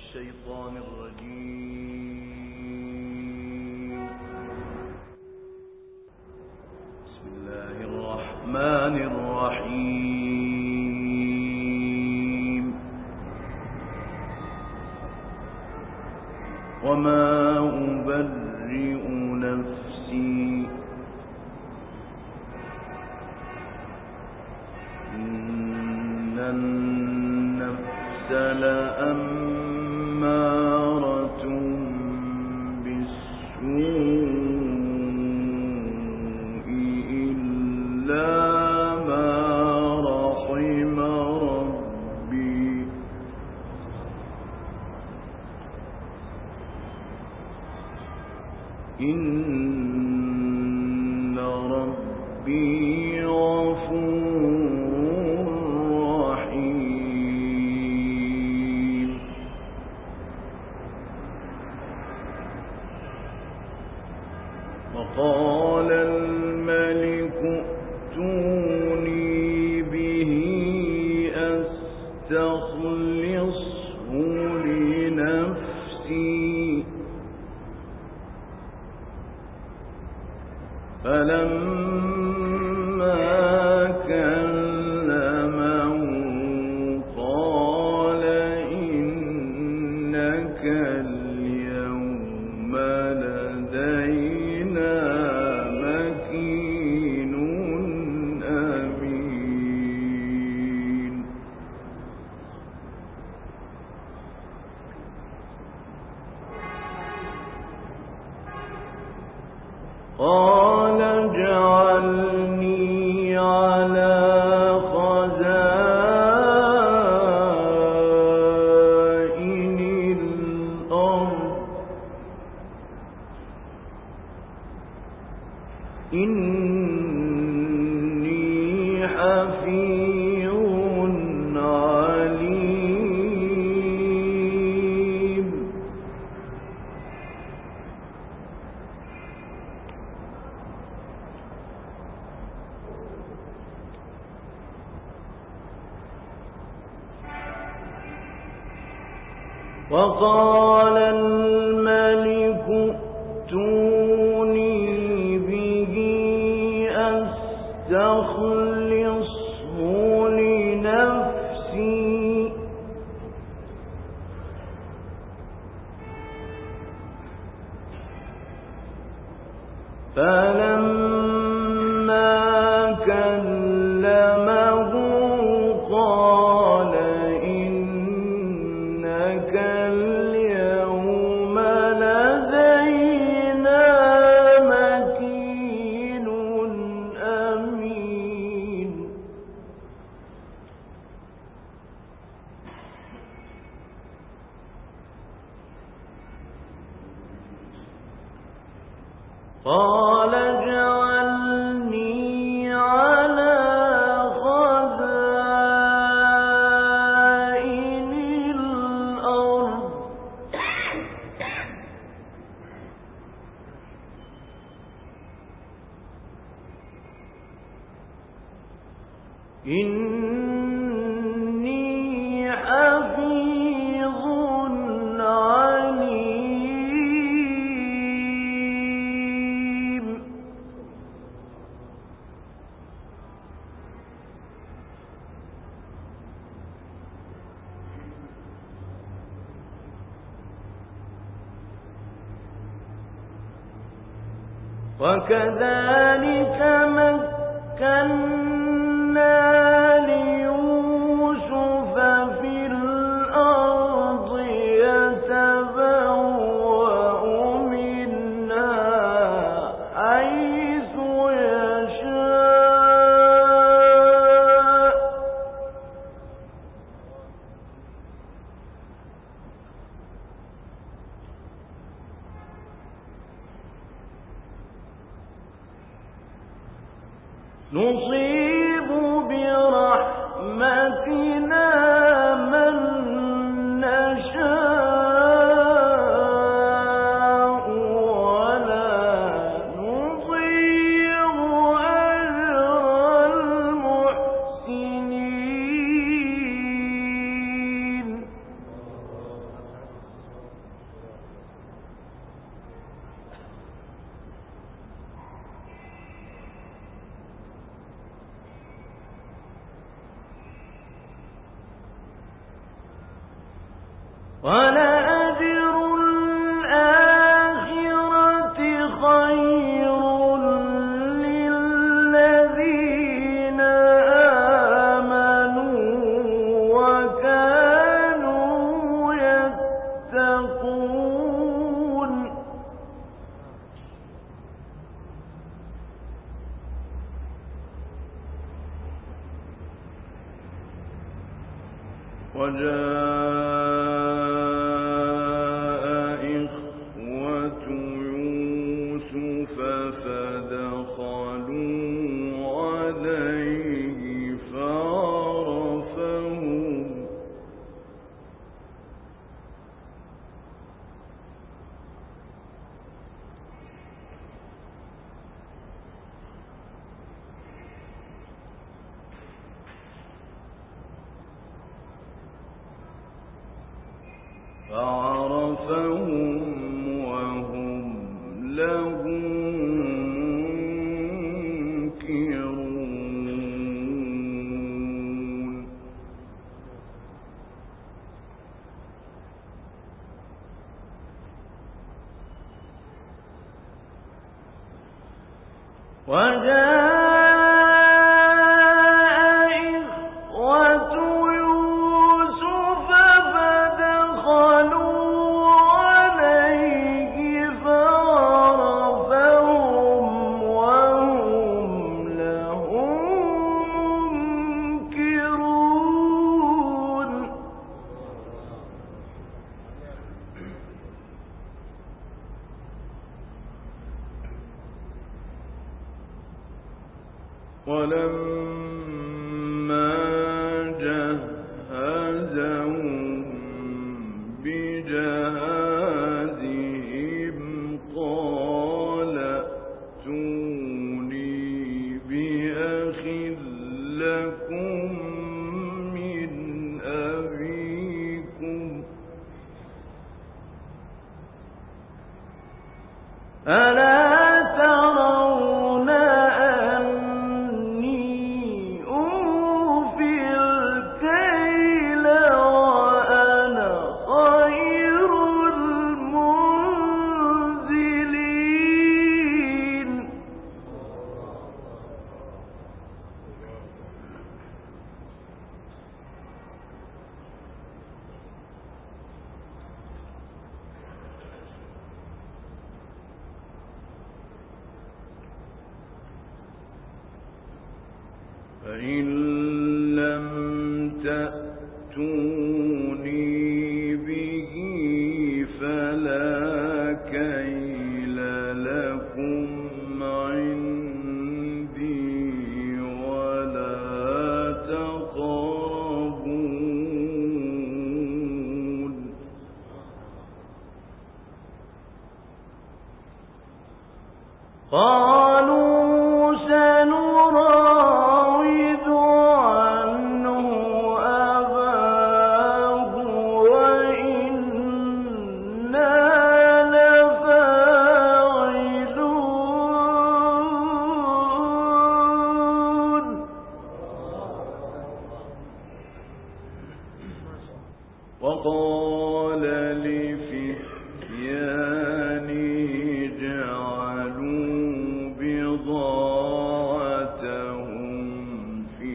الشيطان الرجيم. بسم الله الرحمن الرحيم. وما أبرئ نفسي إن النفس لأمارة بالسوء إلا ما رحم ربي إن ربي غفور رحيم. وقال الملك ائتوني به أستخلصه لنفسي فلما كلمه قال إنك اليوم لدينا مكين أمين. قال اجعلني على خزائن الأرض إني حفيظ عليم. وقال الملك ائتوني به أستخلصه لنفسي فلما كلمه قال إنك اليوم لدينا مكين أمين. قال اجعلني على خزائن الأرض إني حفيظ عليم. وكذلك مكنا ليوسف في الأرض يتبوأ منها حيث يشاء نصيب برحمتنا من نشاء ولا نضيع أجر المحسنين. وَلَأَجْرُ الْآخِرَةِ خَيْرٌ لِّلَّذِينَ آمَنُوا وَكَانُوا يَتَّقُونَ وَجَاءَ إِخْوَةُ يُوسُفَ فَدَخَلُوا عَلَيْهِ فَعَرَفَهُمْ وَهُمْ لَهُ مُنكِرُونَ وَلَمَّا جَهَّزَهُم بِجَهَازِهِمْ قَالَ ائْتُونِي بِأَخٍ لَّكُم مِّنْ أَبِيكُمْ أَلَا تَرَوْنَ أَنِّي أُوفِي الْكَيْلَ وَأَنَا خَيْرُ الْمُنزِلِينَ فَإِن لَّمْ تَأْتُونِي بِهِ فَلَا كَيْلَ لَكُمْ عِندِي وَلَا تَقْرَبُونِ قَالُوا سَنُرَاوِدُ عَنْهُ أَبَاهُ وَإِنَّا لَفَاعِلُونَ وَقَالَ لِفِتْيَانِهِ اجْعَلُوا بِضَاعَتَهُمْ فِي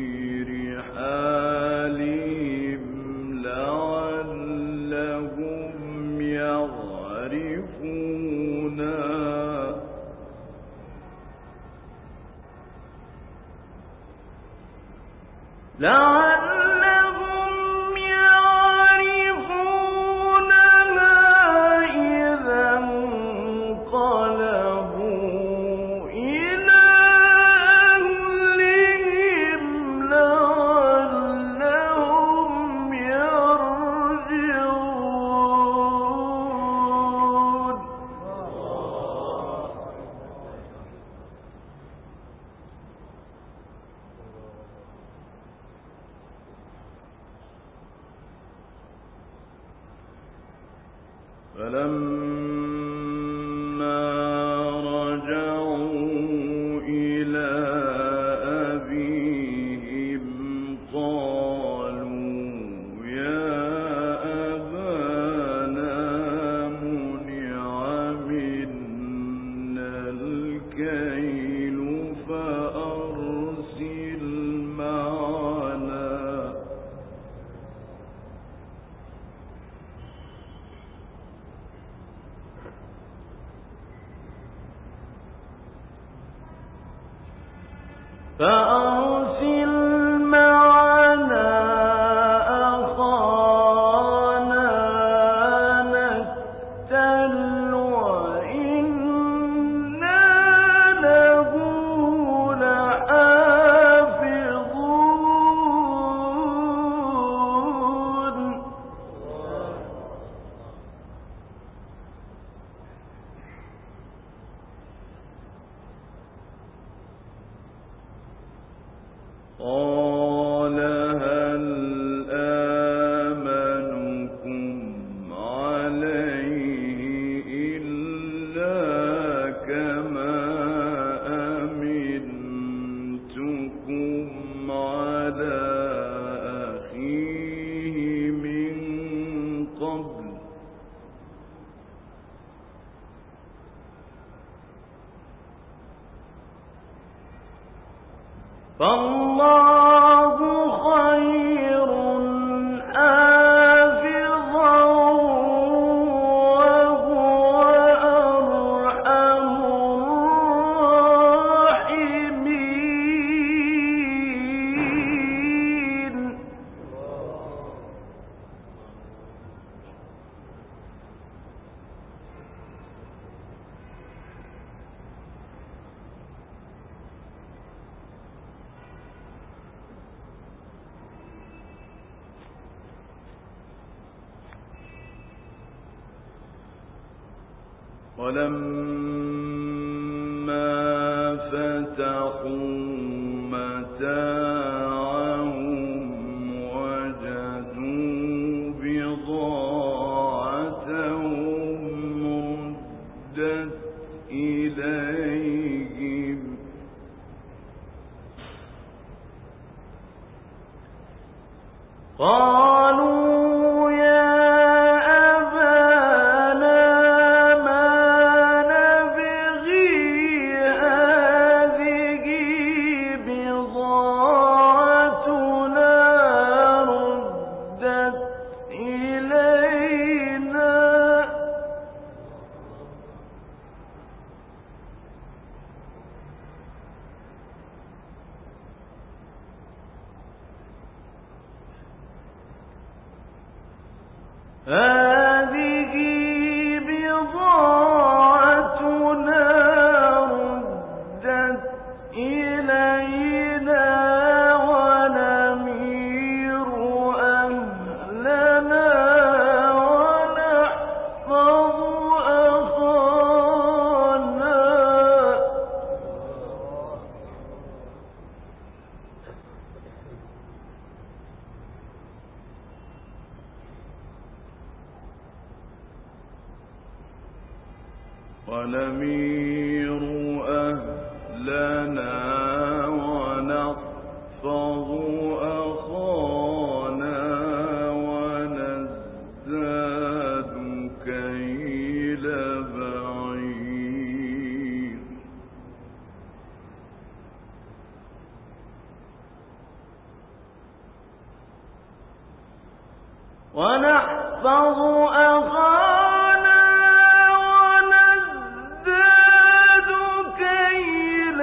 رِحَالِهِمْ لَعَلَّهُمْ يَعْرِفُونَهَا إِذَا انقَلَبُوا إِلَىٰ أَهْلِهِمْ لَعَلَّهُمْ يَرْجِعُونَ فَلَمَّا رَجَعُوا إِلَىٰ أَبِيهِمْ قَالُوا يَا أَبَانَا قال هل آمنكم عليه إلا كما أمنتكم على أخيه من قبل فالله خير حافظا وهو أرحم الراحمين. ولما فتحوا متاعهم وجدوا بضاعتهم ردت إليهم قالوا يا أبانا ما نبغي هذه بضاعتنا ردت إلينا هذه بضاعتنا ردت إلينا ونمير أهلنا ونحفظ أخانا ونزداد كيل بعير ونحفظ أخانا ونزداد كيل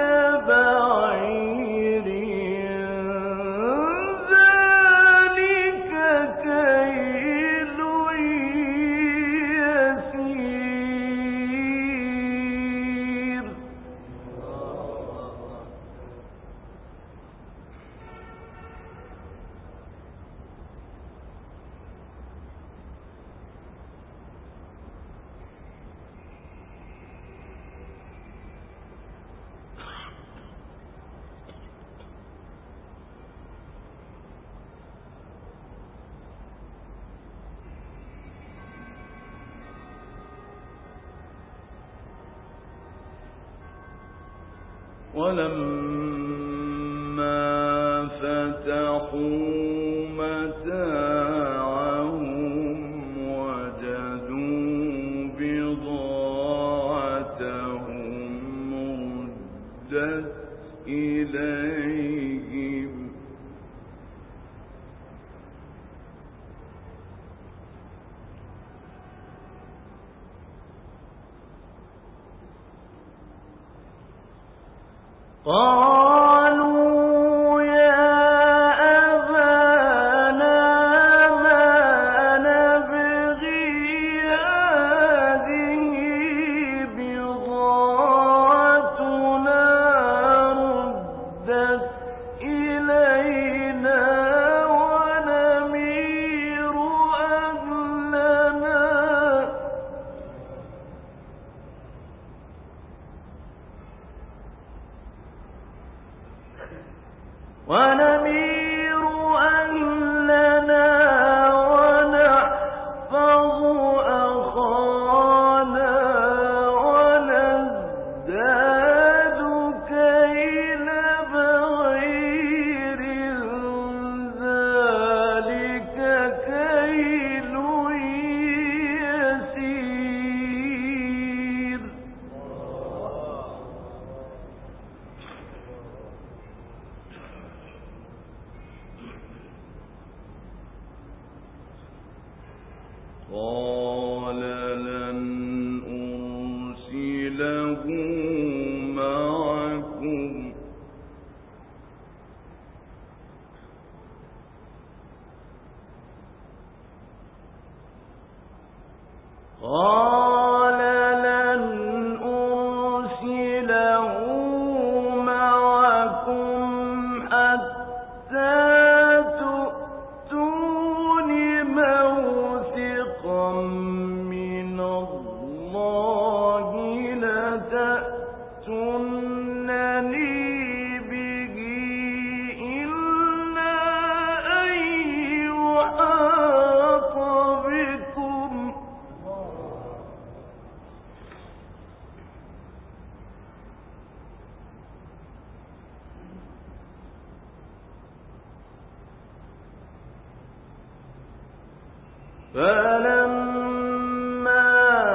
بعير ذلك كيل يسير. ولما فتحوا متاعهم وجدوا بضاعتهم ردت إليهم قالوا قال لن أرسله معكم حتى تؤتون موثقا من الله لتأتونني به إلا أن يحاط بكم فلما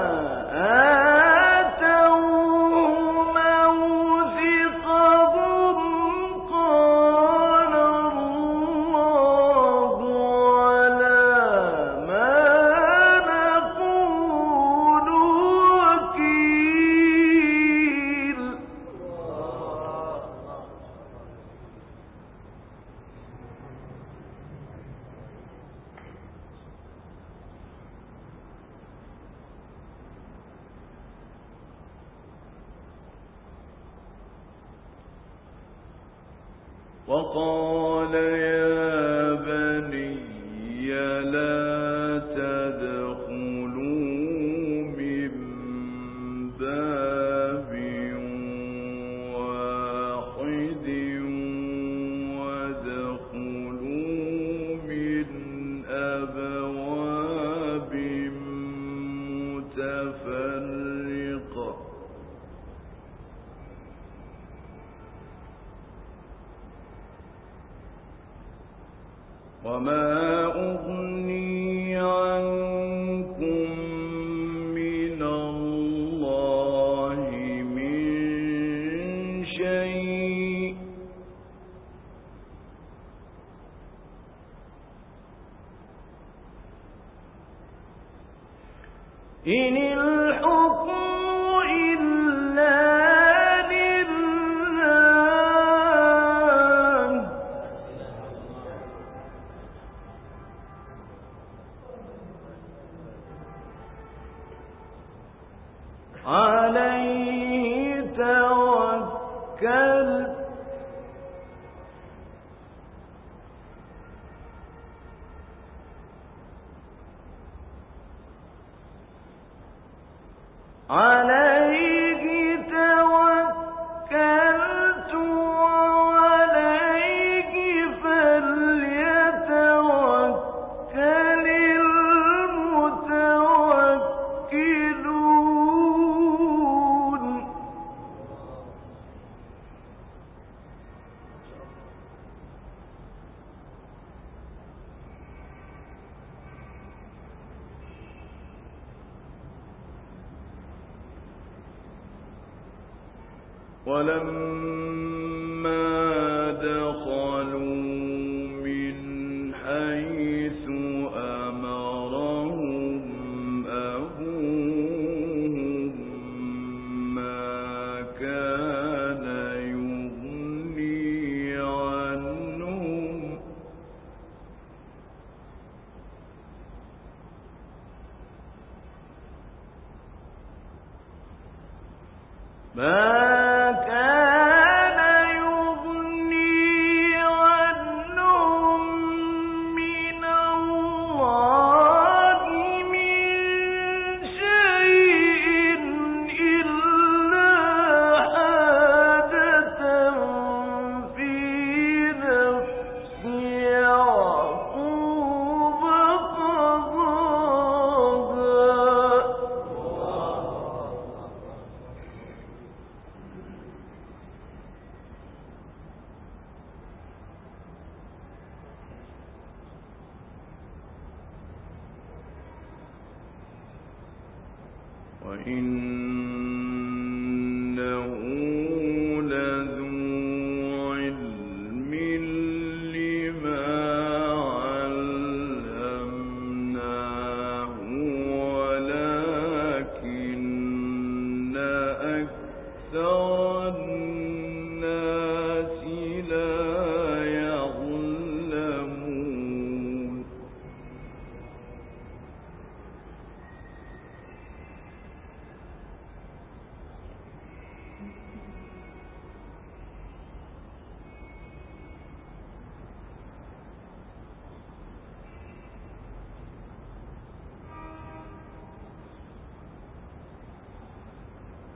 آتوه موثقهم قال الله على ما نقول وكيل. وقال يا بني لا تدخلوا من باب واحد وادخلوا من أبواب متفرقة وما أغني عنكم من الله من شيء إن الحكم إلا عليه توكلت وعليه فليتوكل المتوكلون. ولما دخلوا من حيث أمرهم أبوهم ما كان يغني عنهم من الله من شيء إلا حاجة في نفس يعقوب قضاها وإنه لذو علم لما علمناه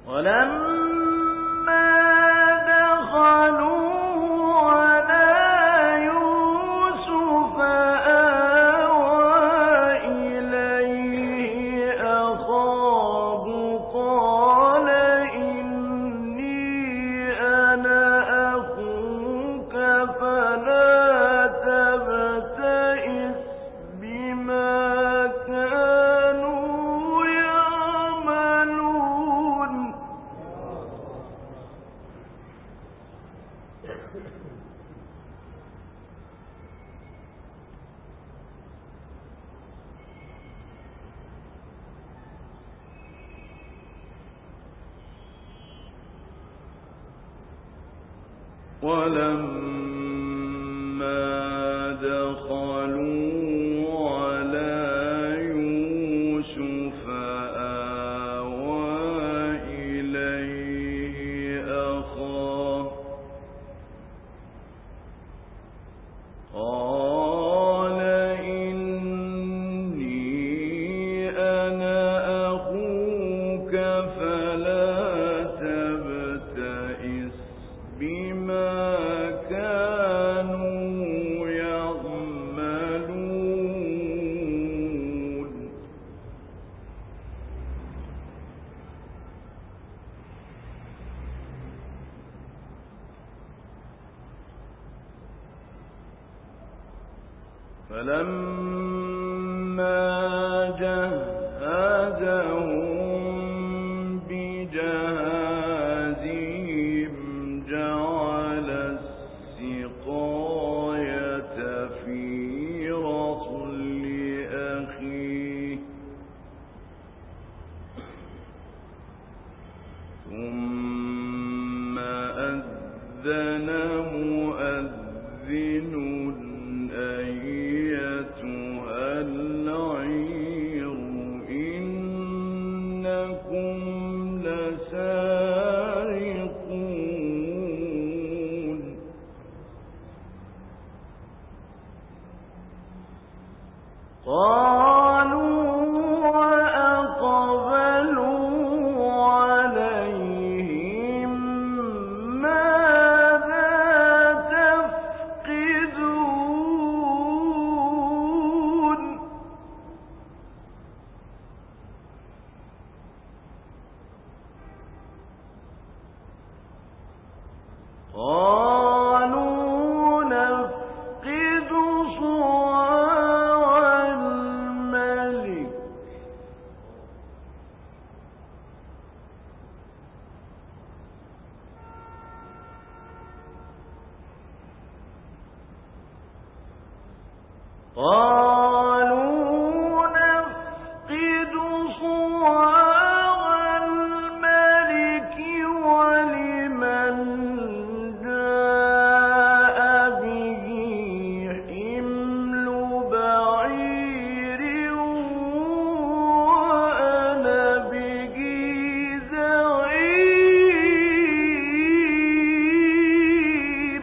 ولما دخلوا على يوسف آوى إليه أخاه قال إني أنا أخوك فلا تبتئس بما كانوا يعملون فلما جهزهم بجهازهم جعل السقاية في رحل أخيه ثم أذن مؤذن أيتها العير إنكم لسارقون قالوا وأقبلوا عليهم ماذا تفقدون قالوا نفقد صواع الملك ولمن جاء به حمل بعير وأنا به زعيم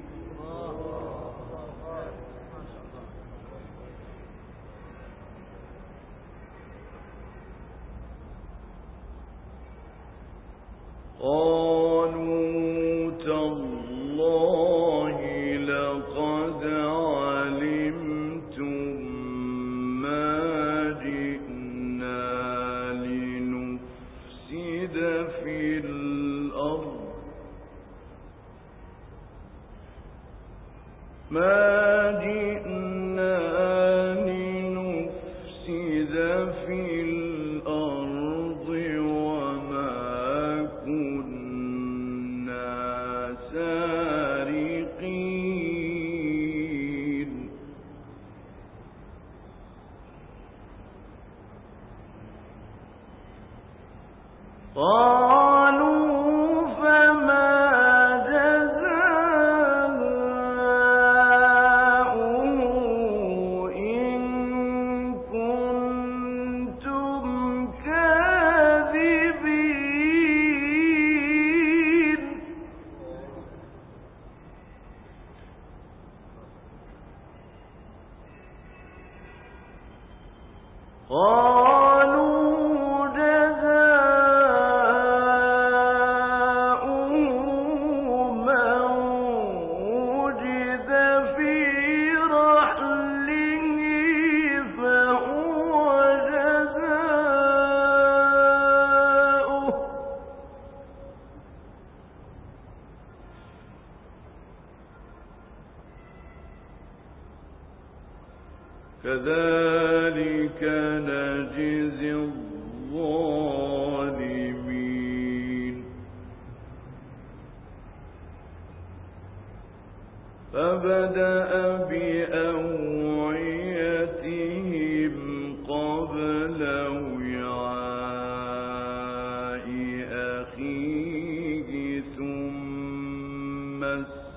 قالوا تالله لقد علمتم ما جئنا لنفسد في الأرض وما كنا سارقين قالوا فما جزاؤه إن كنتم كاذبين قالوا جزاؤه كَذَلِكَ نَجْزِي الظَّالِمِينَ فَبَدَأَ بِأَوْعِيَتِهِمْ قَبْلَ وِعَاءِ أَخِيهِ ثُمَّ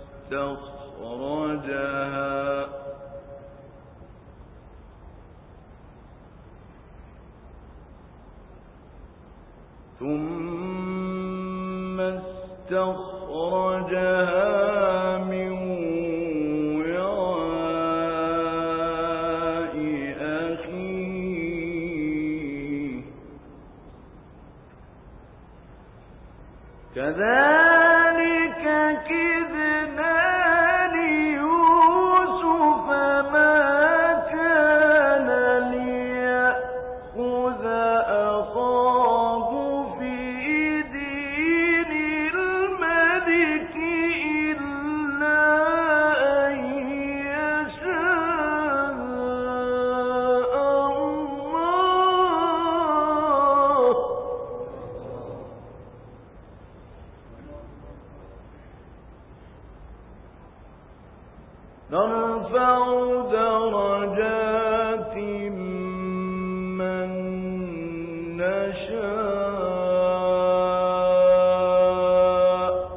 اسْتَخْرَجَهَا مِنْ وِعَاءِ أَخِيهِ كَذَلِكَ كِدْنَا لِيُوسُفَ مَا كَانَ لِيَأْخُذَ أَخَاهُ فِي دِينِ الْمَلِكِ إِلَّا أَن يَشَاءَ اللَّهُ ۚ نَرْفَعُ دَرَجَاتٍ مَّن نَّشَاءُ ۗ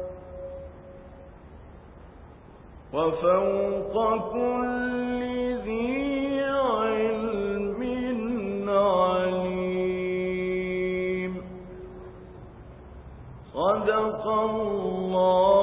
وَفَوْقَ كُلِّ ذِي عِلْمٍ عَلِيمٌ صدق الله